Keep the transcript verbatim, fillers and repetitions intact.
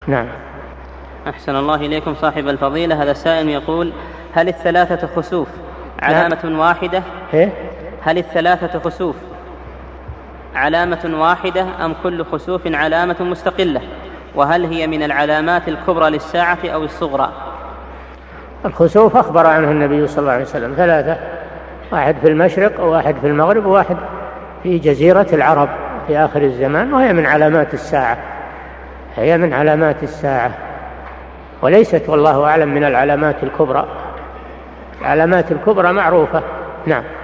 نعم. أحسن الله إليكم صاحب الفضيلة. هذا السائل يقول: هل الثلاثة خسوف علامة نعم. واحدة؟ هل الثلاثة خسوف علامة واحدة أم كل خسوف علامة مستقلة؟ وهل هي من العلامات الكبرى للساعة أو الصغرى؟ الخسوف أخبر عنه النبي صلى الله عليه وسلم ثلاثة: واحد في المشرق وواحد في المغرب وواحد في جزيرة العرب في آخر الزمان، وهي من علامات الساعة، هي من علامات الساعة، وليست والله أعلم من العلامات الكبرى. العلامات الكبرى معروفة. نعم.